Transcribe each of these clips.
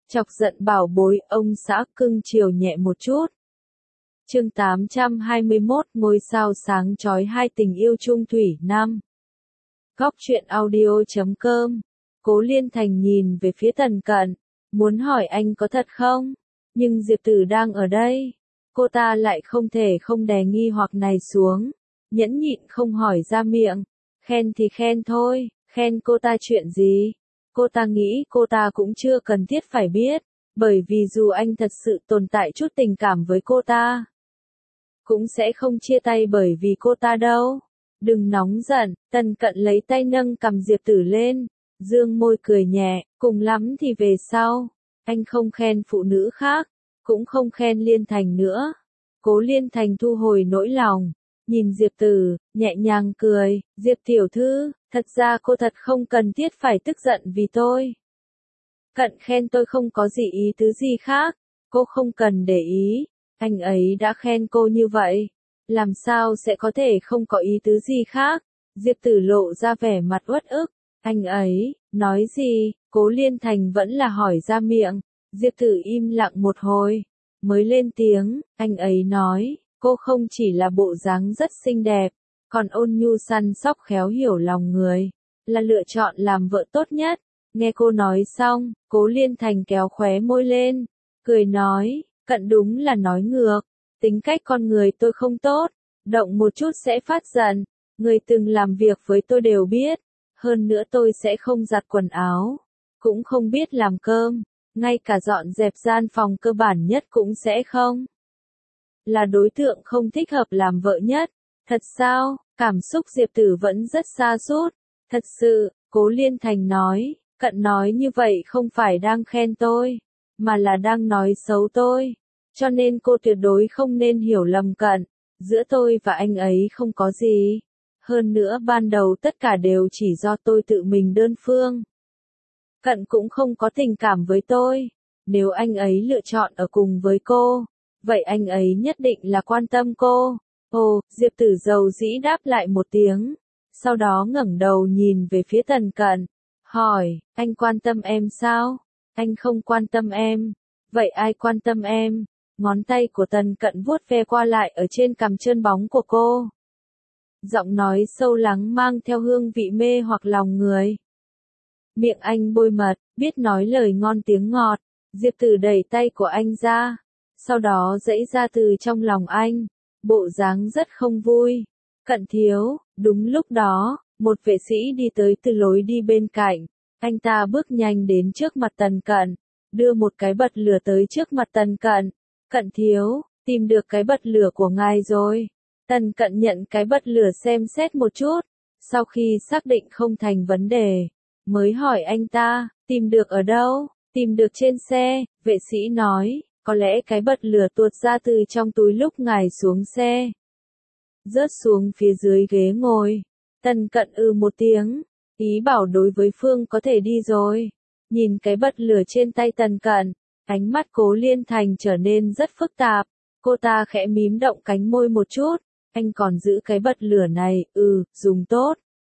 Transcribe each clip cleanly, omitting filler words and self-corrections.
Chọc giận bảo bối, ông xã cưng chiều nhẹ một chút. Chương 821 Ngôi sao sáng chói hai tình yêu chung thủy năm. Góc truyện audio.com. Cố Liên Thành nhìn về phía Tần Cận, muốn hỏi anh có thật không? Nhưng Diệp Tử đang ở đây. Cô ta lại không thể không đè nghi hoặc này xuống. Nhẫn nhịn không hỏi ra miệng. Khen thì khen thôi, khen cô ta chuyện gì? Cô ta nghĩ cô ta cũng chưa cần thiết phải biết. Bởi vì dù anh thật sự tồn tại chút tình cảm với cô ta, cũng sẽ không chia tay bởi vì cô ta đâu. Đừng nóng giận, Tần Cận lấy tay nâng cằm Diệp Tử lên, dương môi cười nhẹ, cùng lắm thì về sau. Anh không khen phụ nữ khác, cũng không khen Liên Thành nữa. Cố Liên Thành thu hồi nỗi lòng, nhìn Diệp Tử, nhẹ nhàng cười, Diệp tiểu thư, thật ra cô thật không cần thiết phải tức giận vì tôi. Cận khen tôi không có gì ý tứ gì khác, cô không cần để ý, anh ấy đã khen cô như vậy, làm sao sẽ có thể không có ý tứ gì khác? Diệp Tử lộ ra vẻ mặt uất ức, anh ấy, nói gì? Cố Liên Thành vẫn là hỏi ra miệng, Diệp Tử im lặng một hồi, mới lên tiếng, anh ấy nói, cô không chỉ là bộ dáng rất xinh đẹp, còn ôn nhu săn sóc khéo hiểu lòng người, là lựa chọn làm vợ tốt nhất. Nghe cô nói xong, Cố Liên Thành kéo khóe môi lên, cười nói, Cận đúng là nói ngược, tính cách con người tôi không tốt, động một chút sẽ phát giận, người từng làm việc với tôi đều biết, hơn nữa tôi sẽ không giặt quần áo, cũng không biết làm cơm, ngay cả dọn dẹp gian phòng cơ bản nhất cũng sẽ không. Là đối tượng không thích hợp làm vợ nhất, thật sao? Cảm xúc Diệp Tử vẫn rất sa sút, thật sự, Cố Liên Thành nói. Cận nói như vậy không phải đang khen tôi, mà là đang nói xấu tôi. Cho nên cô tuyệt đối không nên hiểu lầm Cận. Giữa tôi và anh ấy không có gì. Hơn nữa ban đầu tất cả đều chỉ do tôi tự mình đơn phương. Cận cũng không có tình cảm với tôi. Nếu anh ấy lựa chọn ở cùng với cô, vậy anh ấy nhất định là quan tâm cô. Ồ, Diệp Tử dầu dĩ đáp lại một tiếng. Sau đó ngẩng đầu nhìn về phía Tần Cận. Hỏi, anh quan tâm em sao? Anh không quan tâm em. Vậy ai quan tâm em? Ngón tay của Tần Cận vuốt ve qua lại ở trên cằm trơn bóng của cô. Giọng nói sâu lắng mang theo hương vị mê hoặc lòng người. Miệng anh bôi mật, biết nói lời ngon tiếng ngọt. Diệp Tử đẩy tay của anh ra. Sau đó giãy ra từ trong lòng anh. Bộ dáng rất không vui. Cận thiếu, đúng lúc đó. Một vệ sĩ đi tới từ lối đi bên cạnh, anh ta bước nhanh đến trước mặt Tần Cận, đưa một cái bật lửa tới trước mặt Tần Cận. Cận thiếu, tìm được cái bật lửa của ngài rồi. Tần Cận nhận cái bật lửa xem xét một chút, sau khi xác định không thành vấn đề, mới hỏi anh ta, tìm được ở đâu? Tìm được trên xe, vệ sĩ nói, có lẽ cái bật lửa tuột ra từ trong túi lúc ngài xuống xe, rớt xuống phía dưới ghế ngồi. Tần Cận một tiếng, ý bảo đối với Phương có thể đi rồi. Nhìn cái bật lửa trên tay Tần Cận, ánh mắt Cố Liên Thành trở nên rất phức tạp. Cô ta khẽ mím động cánh môi một chút, anh còn giữ cái bật lửa này, dùng tốt.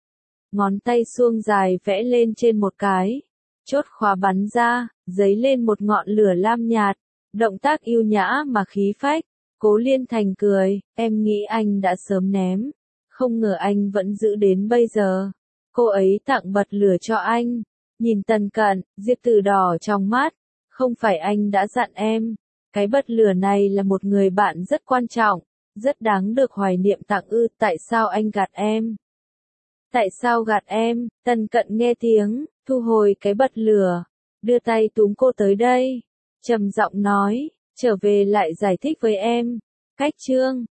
Ngón tay suông dài vẽ lên trên một cái, chốt khóa bắn ra, giấy lên một ngọn lửa lam nhạt, động tác yêu nhã mà khí phách. Cố Liên Thành cười, em nghĩ anh đã sớm ném. Không ngờ anh vẫn giữ đến bây giờ. Cô ấy tặng bật lửa cho anh. Nhìn Tần Cận, Diệp Tử đỏ trong mắt. Không phải anh đã dặn em. Cái bật lửa này là một người bạn rất quan trọng. Rất đáng được hoài niệm tặng tại sao anh gạt em? Tại sao gạt em? Tần Cận nghe tiếng, thu hồi cái bật lửa. Đưa tay túm cô tới đây. Trầm giọng nói, trở về lại giải thích với em. Cách chương